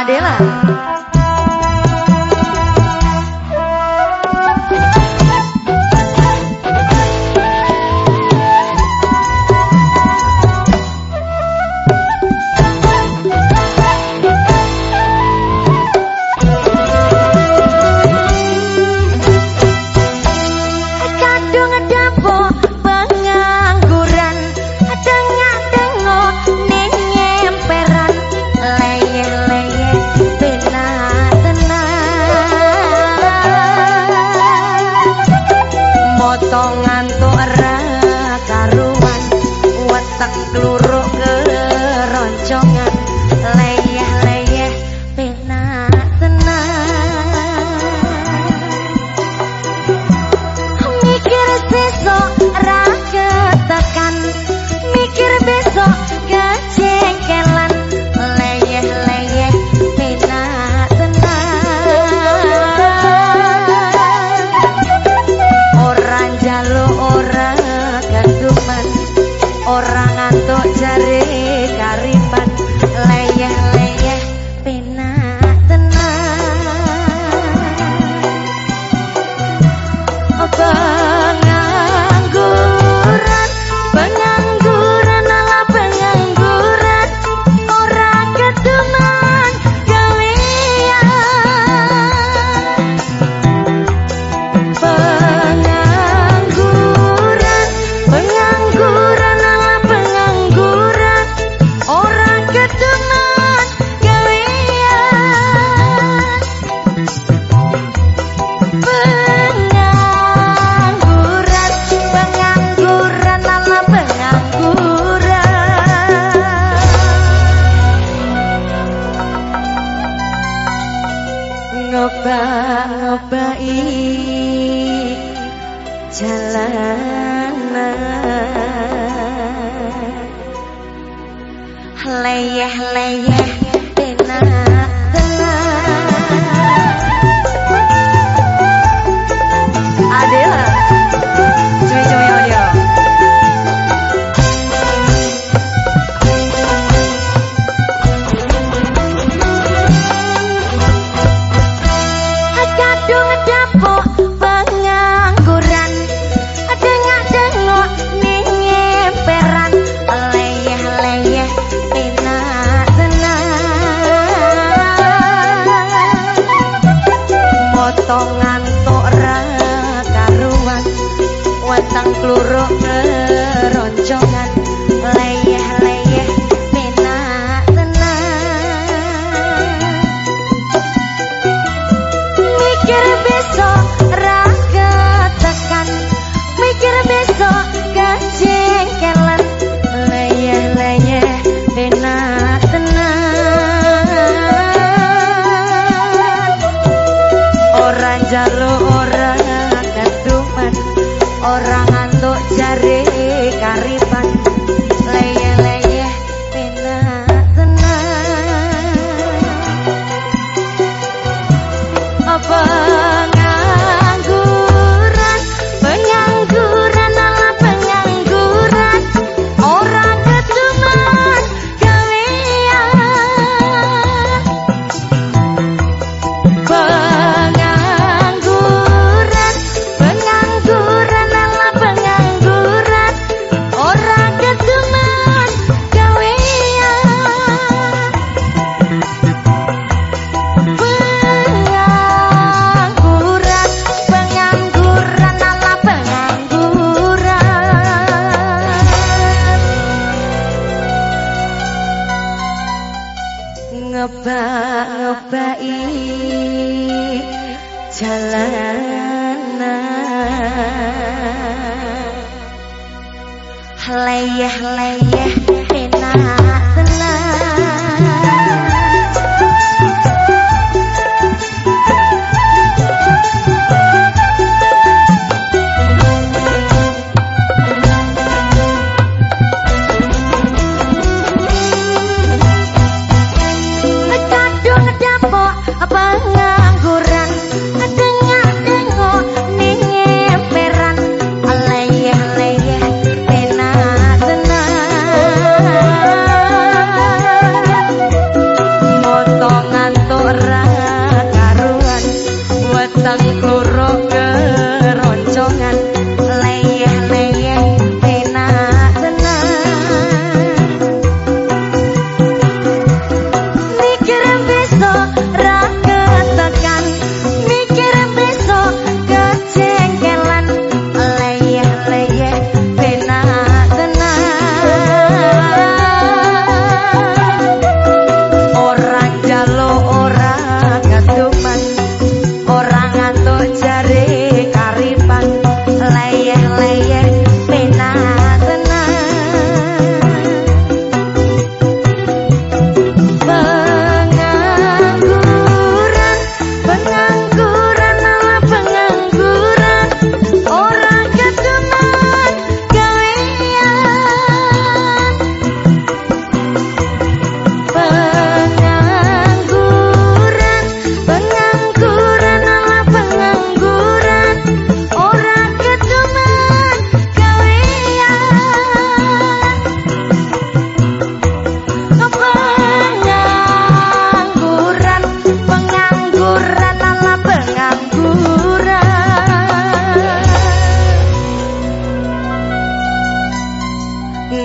Adela. Potongan tuh ora karuan, wetek kluruk keroncongan, leyeh-leyeh penak tenang. Mikir sesok ra ketekan, mikir besok kejengkelan, leyeh-leyeh penak tenang. Orang jaluk orang ganduman, orang ngantuk jari karipan, leyeh-leyeh penak tenang. Pengangguran, pengangguran ala pengangguran, orang keduman kalian. Pengangguran ala pengangguran, orang keduman kalian. Pengangguran ala pengangguran, ngoba-ngobai jalanan, leyeh-leyeh penak tenang. Adela. Cuy audio. Kadung dapuk pengangguran, dengak-dengok ning emperan, leyeh-leyeh penak tenang. Potongan tok ra karuan, weteng kluruk keroncongan, leyeh-leyeh penak tenang. Mikir besok ra ketekan, mikir besok kejengkelan, leyeh-leyeh penak tenang. Orang jaluk orang ganduman, orang ngantuk jari karipan, leyeh-leyeh penak tenang. Pengangguran, pengangguran ala pengangguran, orang keduman kalian. Pengangguran, pengangguran ala pengangguran, orang keduman kalian. Pengangguran ala pengangguran, ngebak-ngebai jalanan, leyeh-leyeh penak tenang. Kadung dapuk pengangguran, dengak-dengok ning emperan, leyeh-leyeh penak tenang.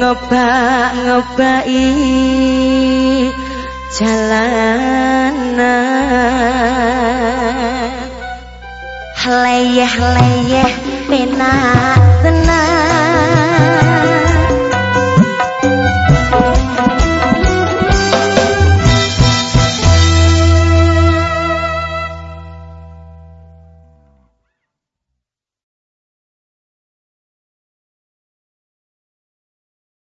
ngebak-ngebai jalanan leyeh-leyeh penak tenan